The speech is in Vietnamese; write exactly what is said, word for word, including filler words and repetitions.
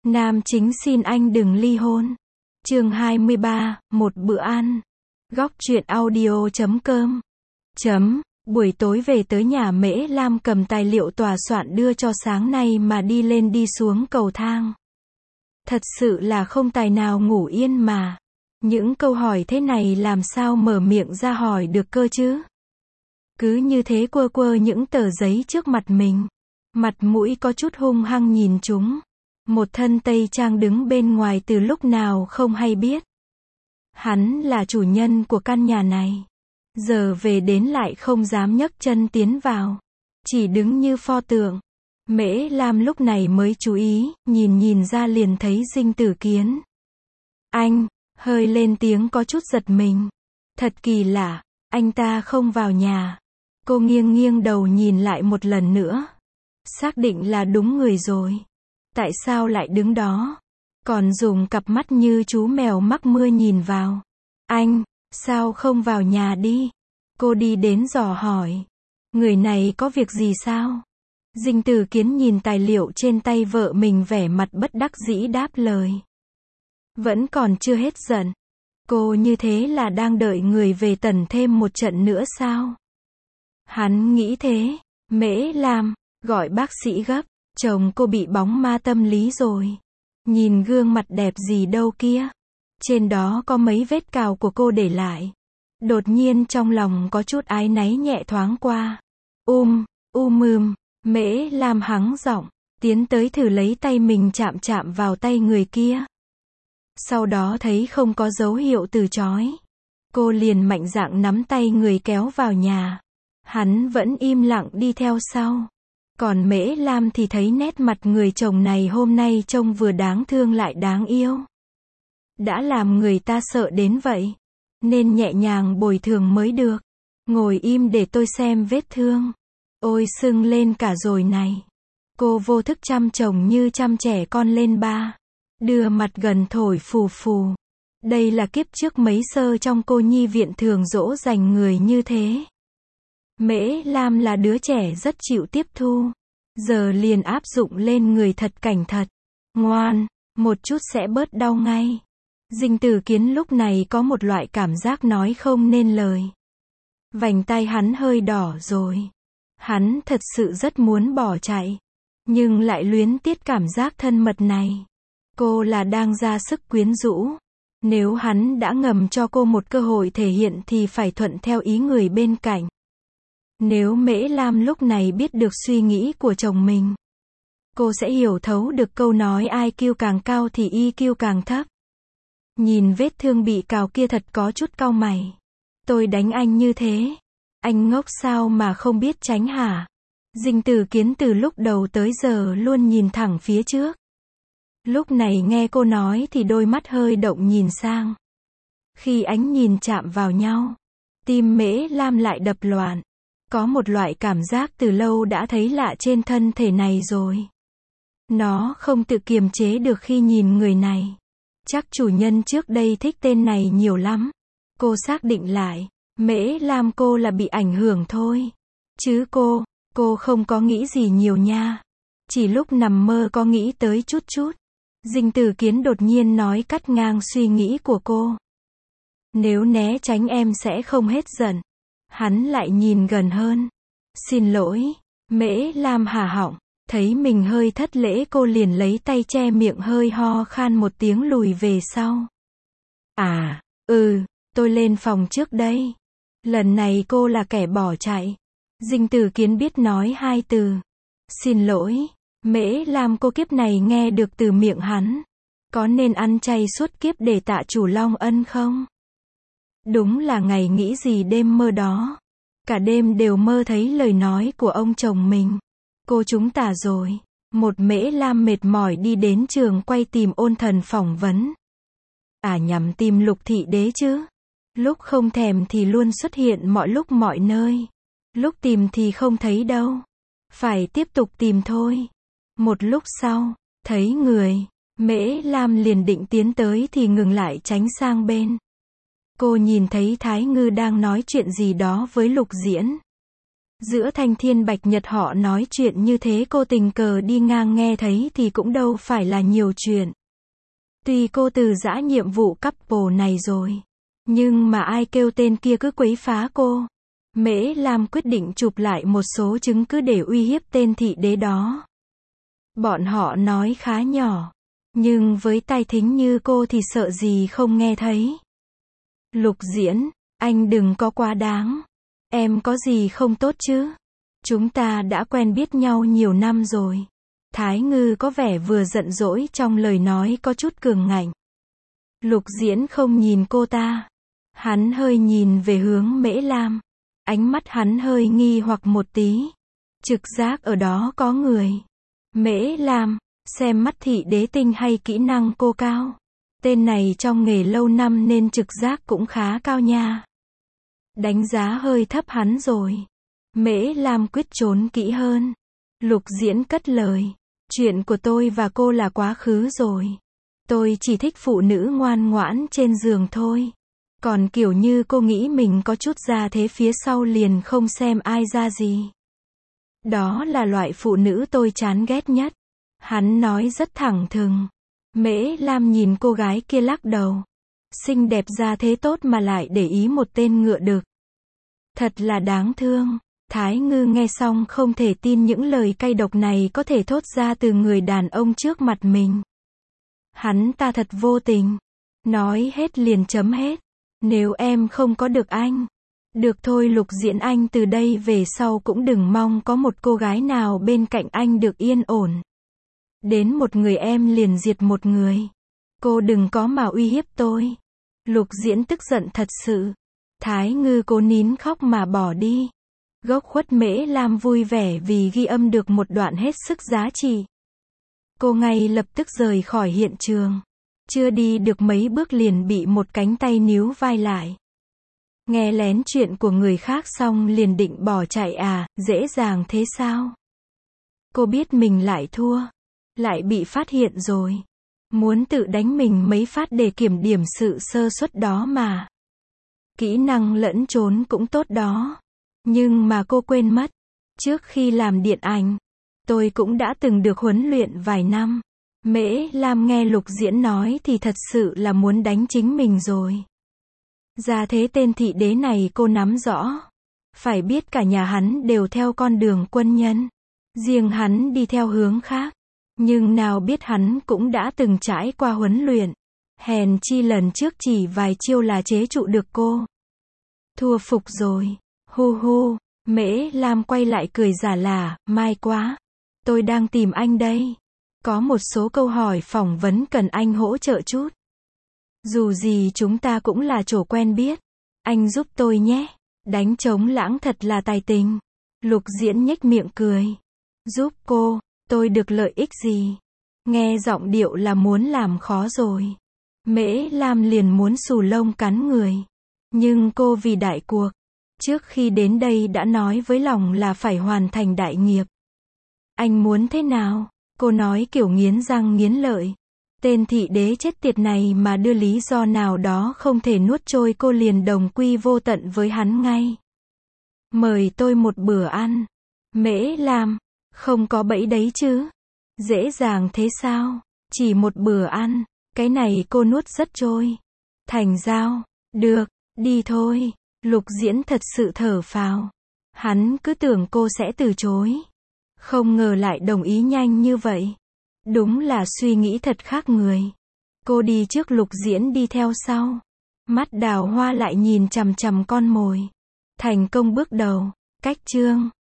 Nam chính xin anh đừng ly hôn. Chương hai mươi ba, một bữa ăn. Góc truyện audio chấm com. Chấm, buổi tối về tới nhà Mễ Lam cầm tài liệu tòa soạn đưa cho sáng nay mà đi lên đi xuống cầu thang. Thật sự là không tài nào ngủ yên mà. Những câu hỏi thế này làm sao mở miệng ra hỏi được cơ chứ? Cứ như thế quơ quơ những tờ giấy trước mặt mình. Mặt mũi có chút hung hăng nhìn chúng. Một thân tây trang đứng bên ngoài từ lúc nào không hay biết. Hắn là chủ nhân của căn nhà này. Giờ về đến lại không dám nhấc chân tiến vào. Chỉ đứng như pho tượng. Mễ Lam lúc này mới chú ý, nhìn nhìn ra liền thấy Dinh Tử Kiến. Anh, hơi lên tiếng có chút giật mình. Thật kỳ lạ, anh ta không vào nhà. Cô nghiêng nghiêng đầu nhìn lại một lần nữa. Xác định là đúng người rồi. Tại sao lại đứng đó? Còn dùng cặp mắt như chú mèo mắc mưa nhìn vào. Anh, sao không vào nhà đi? Cô đi đến dò hỏi. Người này có việc gì sao? Dinh Tử Kiến nhìn tài liệu trên tay vợ mình vẻ mặt bất đắc dĩ đáp lời. Vẫn còn chưa hết giận. Cô như thế là đang đợi người về tẩn thêm một trận nữa sao? Hắn nghĩ thế. Mễ Lam, gọi bác sĩ gấp. Chồng cô bị bóng ma tâm lý rồi. Nhìn gương mặt đẹp gì đâu kia. Trên đó có mấy vết cào của cô để lại. Đột nhiên trong lòng có chút áy náy nhẹ thoáng qua. Um, um ừm, Mễ Lam hắng giọng, tiến tới thử lấy tay mình chạm chạm vào tay người kia. Sau đó thấy không có dấu hiệu từ chối. Cô liền mạnh dạn nắm tay người kéo vào nhà. Hắn vẫn im lặng đi theo sau. Còn Mễ Lam thì thấy nét mặt người chồng này hôm nay trông vừa đáng thương lại đáng yêu. Đã làm người ta sợ đến vậy. Nên nhẹ nhàng bồi thường mới được. Ngồi im để tôi xem vết thương. Ôi sưng lên cả rồi này. Cô vô thức chăm chồng như chăm trẻ con lên ba. Đưa mặt gần thổi phù phù. Đây là kiếp trước mấy sơ trong cô nhi viện thường dỗ dành người như thế. Mễ Lam là đứa trẻ rất chịu tiếp thu. Giờ liền áp dụng lên người thật cảnh thật. Ngoan, một chút sẽ bớt đau ngay. Dinh Tử Kiến lúc này có một loại cảm giác nói không nên lời. Vành tay hắn hơi đỏ rồi. Hắn thật sự rất muốn bỏ chạy. Nhưng lại luyến tiếc cảm giác thân mật này. Cô là đang ra sức quyến rũ. Nếu hắn đã ngầm cho cô một cơ hội thể hiện thì phải thuận theo ý người bên cạnh. Nếu Mễ Lam lúc này biết được suy nghĩ của chồng mình, cô sẽ hiểu thấu được câu nói i kiu càng cao thì i kiu càng thấp. Nhìn vết thương bị cào kia thật có chút cau mày. Tôi đánh anh như thế. Anh ngốc sao mà không biết tránh hả? Dinh Tử Kiến từ lúc đầu tới giờ luôn nhìn thẳng phía trước. Lúc này nghe cô nói thì đôi mắt hơi động nhìn sang. Khi ánh nhìn chạm vào nhau, tim Mễ Lam lại đập loạn. Có một loại cảm giác từ lâu đã thấy lạ trên thân thể này rồi. Nó không tự kiềm chế được khi nhìn người này. Chắc chủ nhân trước đây thích tên này nhiều lắm. Cô xác định lại. Mễ Lam cô là bị ảnh hưởng thôi. Chứ cô, cô không có nghĩ gì nhiều nha. Chỉ lúc nằm mơ có nghĩ tới chút chút. Dinh Tử Kiến đột nhiên nói cắt ngang suy nghĩ của cô. Nếu né tránh em sẽ không hết giận. Hắn lại nhìn gần hơn. Xin lỗi. Mễ Lam hà họng. Thấy mình hơi thất lễ cô liền lấy tay che miệng hơi ho khan một tiếng lùi về sau. À, ừ, tôi lên phòng trước đây. Lần này cô là kẻ bỏ chạy. Dinh Tử Kiến biết nói hai từ. Xin lỗi. Mễ Lam cô kiếp này nghe được từ miệng hắn. Có nên ăn chay suốt kiếp để tạ chủ long ân không? Đúng là ngày nghĩ gì đêm mơ đó. Cả đêm đều mơ thấy lời nói của ông chồng mình. Cô chúng ta rồi. Một Mễ Lam mệt mỏi đi đến trường quay tìm Ôn Thần phỏng vấn. À nhằm tìm Lục Thị Đế chứ. Lúc không thèm thì luôn xuất hiện mọi lúc mọi nơi. Lúc tìm thì không thấy đâu. Phải tiếp tục tìm thôi. Một lúc sau, thấy người. Mễ Lam liền định tiến tới thì ngừng lại tránh sang bên. Cô nhìn thấy Thái Ngư đang nói chuyện gì đó với Lục Diễn. Giữa thanh thiên bạch nhật họ nói chuyện như thế cô tình cờ đi ngang nghe thấy thì cũng đâu phải là nhiều chuyện. Tuy cô từ giã nhiệm vụ couple này rồi, nhưng mà ai kêu tên kia cứ quấy phá cô. Mễ Lam quyết định chụp lại một số chứng cứ để uy hiếp tên thị đế đó. Bọn họ nói khá nhỏ, nhưng với tai thính như cô thì sợ gì không nghe thấy. Lục Diễn, anh đừng có quá đáng. Em có gì không tốt chứ? Chúng ta đã quen biết nhau nhiều năm rồi. Thái Ngư có vẻ vừa giận dỗi trong lời nói có chút cường ngạnh. Lục Diễn không nhìn cô ta. Hắn hơi nhìn về hướng Mễ Lam. Ánh mắt hắn hơi nghi hoặc một tí. Trực giác ở đó có người. Mễ Lam, xem mắt thị đế tinh hay kỹ năng cô cao. Tên này trong nghề lâu năm nên trực giác cũng khá cao nha. Đánh giá hơi thấp hắn rồi. Mễ Lam quyết trốn kỹ hơn. Lục Diễn cất lời. Chuyện của tôi và cô là quá khứ rồi. Tôi chỉ thích phụ nữ ngoan ngoãn trên giường thôi. Còn kiểu như cô nghĩ mình có chút ra thế phía sau liền không xem ai ra gì. Đó là loại phụ nữ tôi chán ghét nhất. Hắn nói rất thẳng thừng. Mễ Lam nhìn cô gái kia lắc đầu. Xinh đẹp ra thế tốt mà lại để ý một tên ngựa đực. Thật là đáng thương. Thái Ngư nghe xong không thể tin những lời cay độc này có thể thốt ra từ người đàn ông trước mặt mình. Hắn ta thật vô tình. Nói hết liền chấm hết. Nếu em không có được anh. Được thôi Lục Diễn, anh từ đây về sau cũng đừng mong có một cô gái nào bên cạnh anh được yên ổn. Đến một người em liền diệt một người. Cô đừng có mà uy hiếp tôi. Lục Diễn tức giận thật sự. Thái Ngư cố nín khóc mà bỏ đi. Gốc khuất Mễ Lam vui vẻ vì ghi âm được một đoạn hết sức giá trị. Cô ngay lập tức rời khỏi hiện trường. Chưa đi được mấy bước liền bị một cánh tay níu vai lại. Nghe lén chuyện của người khác xong liền định bỏ chạy à, dễ dàng thế sao? Cô biết mình lại thua. Lại bị phát hiện rồi. Muốn tự đánh mình mấy phát để kiểm điểm sự sơ suất đó mà. Kỹ năng lẫn trốn cũng tốt đó. Nhưng mà cô quên mất. Trước khi làm điện ảnh, tôi cũng đã từng được huấn luyện vài năm. Mễ Lam nghe Lục Diễn nói thì thật sự là muốn đánh chính mình rồi. Ra thế tên thị đế này cô nắm rõ. Phải biết cả nhà hắn đều theo con đường quân nhân. Riêng hắn đi theo hướng khác. Nhưng nào biết hắn cũng đã từng trải qua huấn luyện. Hèn chi lần trước chỉ vài chiêu là chế trụ được cô. Thua phục rồi. Hu hu. Mễ Lam quay lại cười giả lả, mai quá. Tôi đang tìm anh đây. Có một số câu hỏi phỏng vấn cần anh hỗ trợ chút. Dù gì chúng ta cũng là chỗ quen biết. Anh giúp tôi nhé. Đánh trống lãng thật là tài tình. Lục Diễn nhếch miệng cười. Giúp cô, tôi được lợi ích gì? Nghe giọng điệu là muốn làm khó rồi. Mễ Lam liền muốn xù lông cắn người. Nhưng cô vì đại cuộc. Trước khi đến đây đã nói với lòng là phải hoàn thành đại nghiệp. Anh muốn thế nào? Cô nói kiểu nghiến răng nghiến lợi. Tên thị đế chết tiệt này mà đưa lý do nào đó không thể nuốt trôi cô liền đồng quy vô tận với hắn ngay. Mời tôi một bữa ăn. Mễ Lam, không có bẫy đấy chứ. Dễ dàng thế sao? Chỉ một bữa ăn, cái này cô nuốt rất trôi. Thành giao, được, đi thôi. Lục Diễn thật sự thở phào. Hắn cứ tưởng cô sẽ từ chối. Không ngờ lại đồng ý nhanh như vậy. Đúng là suy nghĩ thật khác người. Cô đi trước Lục Diễn đi theo sau. Mắt Đào Hoa lại nhìn chằm chằm con mồi. Thành công bước đầu. Cách chương